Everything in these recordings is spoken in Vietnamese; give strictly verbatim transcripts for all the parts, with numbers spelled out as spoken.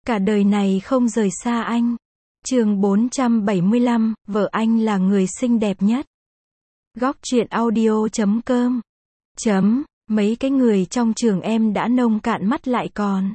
cả đời này không rời xa anh. Chương bốn trăm bảy mươi lăm, vợ anh là người xinh đẹp nhất. Góc truyện audio chấm com. Chấm, mấy cái người trong trường em đã nông cạn mắt lại còn.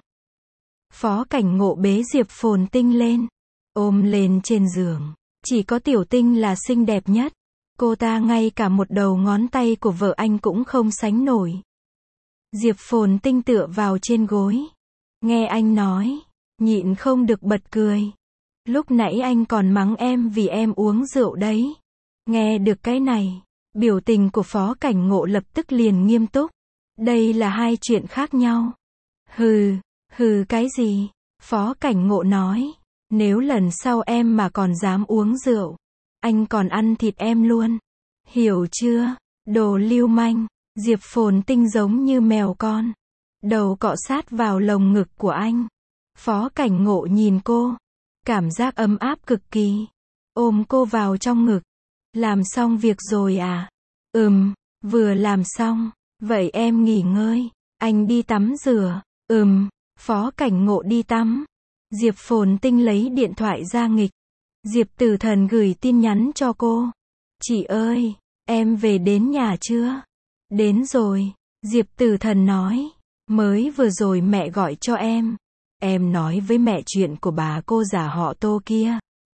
Phó Cảnh Ngộ bế Diệp Phồn Tinh lên, ôm lên trên giường. Chỉ có Tiểu Tinh là xinh đẹp nhất. Cô ta ngay cả một đầu ngón tay của vợ anh cũng không sánh nổi. Diệp Phồn Tinh tựa vào trên gối. Nghe anh nói, nhịn không được bật cười. Lúc nãy anh còn mắng em vì em uống rượu đấy. Nghe được cái này, biểu tình của Phó Cảnh Ngộ lập tức liền nghiêm túc. Đây là hai chuyện khác nhau. Hừ, hừ cái gì? Phó Cảnh Ngộ nói. Nếu lần sau em mà còn dám uống rượu, anh còn ăn thịt em luôn. Hiểu chưa? Đồ lưu manh. Diệp Phồn Tinh giống như mèo con. Đầu cọ sát vào lồng ngực của anh. Phó Cảnh Ngộ nhìn cô. Cảm giác ấm áp cực kỳ. Ôm cô vào trong ngực. Làm xong việc rồi à? Ừm, vừa làm xong. Vậy em nghỉ ngơi. Anh đi tắm rửa. Ừm, Phó Cảnh Ngộ đi tắm. Diệp Phồn Tinh lấy điện thoại ra nghịch. Diệp Tử Thần gửi tin nhắn cho cô. Chị ơi, em về đến nhà chưa? Đến rồi, Diệp Tử Thần nói. Mới vừa rồi mẹ gọi cho em. Em nói với mẹ chuyện của bà cô già họ Tô kia.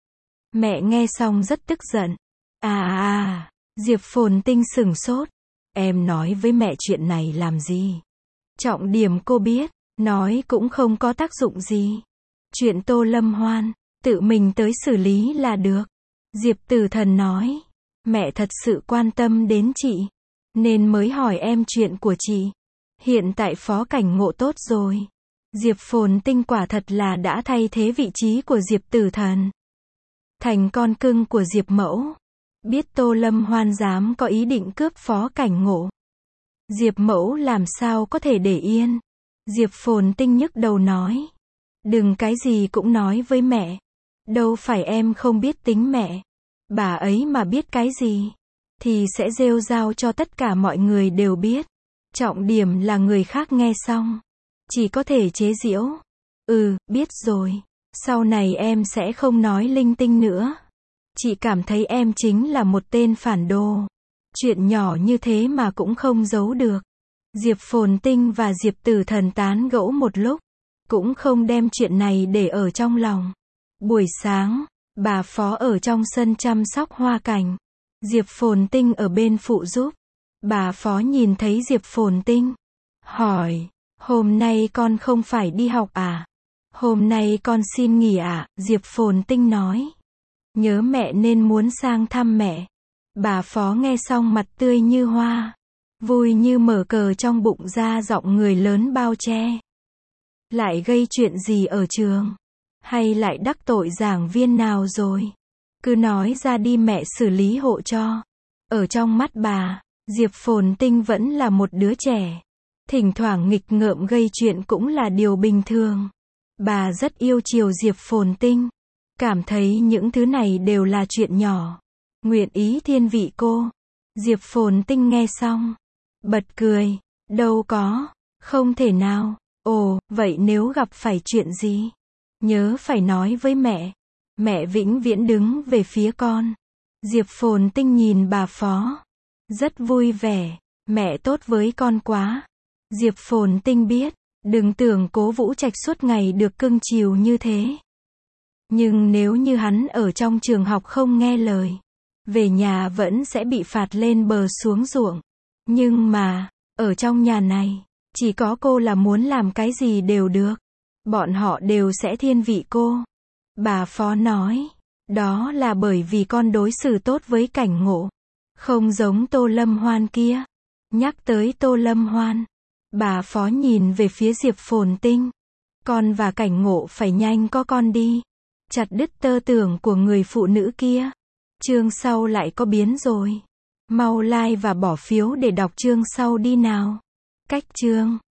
Mẹ nghe xong rất tức giận. À à, Diệp Phồn Tinh sửng sốt. Em nói với mẹ chuyện này làm gì? Trọng điểm cô biết, nói cũng không có tác dụng gì. Chuyện Tô Lâm Hoan, tự mình tới xử lý là được. Diệp Tử Thần nói. Mẹ thật sự quan tâm đến chị, nên mới hỏi em chuyện của chị. Hiện tại Phó Cảnh Ngộ tốt rồi. Diệp Phồn Tinh quả thật là đã thay thế vị trí của Diệp Tử Thần. Thành con cưng của Diệp Mẫu. Biết Tô Lâm Hoan dám có ý định cướp Phó Cảnh Ngộ. Diệp Mẫu làm sao có thể để yên. Diệp Phồn Tinh nhức đầu nói. Đừng cái gì cũng nói với mẹ. Đâu phải em không biết tính mẹ. Bà ấy mà biết cái gì, thì sẽ rêu rao cho tất cả mọi người đều biết. Trọng điểm là người khác nghe xong, chỉ có thể chế giễu. Ừ, biết rồi. Sau này em sẽ không nói linh tinh nữa. Chị cảm thấy em chính là một tên phản đồ. Chuyện nhỏ như thế mà cũng không giấu được. Diệp Phồn Tinh và Diệp Tử Thần tán gẫu một lúc, cũng không đem chuyện này để ở trong lòng. Buổi sáng, bà Phó ở trong sân chăm sóc hoa cảnh. Diệp Phồn Tinh ở bên phụ giúp. Bà Phó nhìn thấy Diệp Phồn Tinh, hỏi, hôm nay con không phải đi học à? Hôm nay con xin nghỉ à? Diệp Phồn Tinh nói, nhớ mẹ nên muốn sang thăm mẹ. Bà Phó nghe xong mặt tươi như hoa, vui như mở cờ trong bụng ra giọng người lớn bao che. Lại gây chuyện gì ở trường? Hay lại đắc tội giảng viên nào rồi? Cứ nói ra đi mẹ xử lý hộ cho. Ở trong mắt bà, Diệp Phồn Tinh vẫn là một đứa trẻ. Thỉnh thoảng nghịch ngợm gây chuyện cũng là điều bình thường. Bà rất yêu chiều Diệp Phồn Tinh. Cảm thấy những thứ này đều là chuyện nhỏ. Nguyện ý thiên vị cô. Diệp Phồn Tinh nghe xong, bật cười. Đâu có, không thể nào. Ồ, vậy nếu gặp phải chuyện gì? Nhớ phải nói với mẹ. Mẹ vĩnh viễn đứng về phía con. Diệp Phồn Tinh nhìn bà Phó. Rất vui vẻ. Mẹ tốt với con quá. Diệp Phồn Tinh biết. Đừng tưởng Cố Vũ Trạch suốt ngày được cưng chiều như thế. Nhưng nếu như hắn ở trong trường học không nghe lời, về nhà vẫn sẽ bị phạt lên bờ xuống ruộng. Nhưng mà, ở trong nhà này, chỉ có cô là muốn làm cái gì đều được. Bọn họ đều sẽ thiên vị cô. Bà Phó nói, đó là bởi vì con đối xử tốt với Cảnh Ngộ. Không giống Tô Lâm Hoan kia. Nhắc tới Tô Lâm Hoan, bà Phó nhìn về phía Diệp Phồn Tinh. Con và Cảnh Ngộ phải nhanh có con đi. Chặt đứt tơ tưởng của người phụ nữ kia. Chương sau lại có biến rồi. Mau like và bỏ phiếu để đọc chương sau đi nào. Cách chương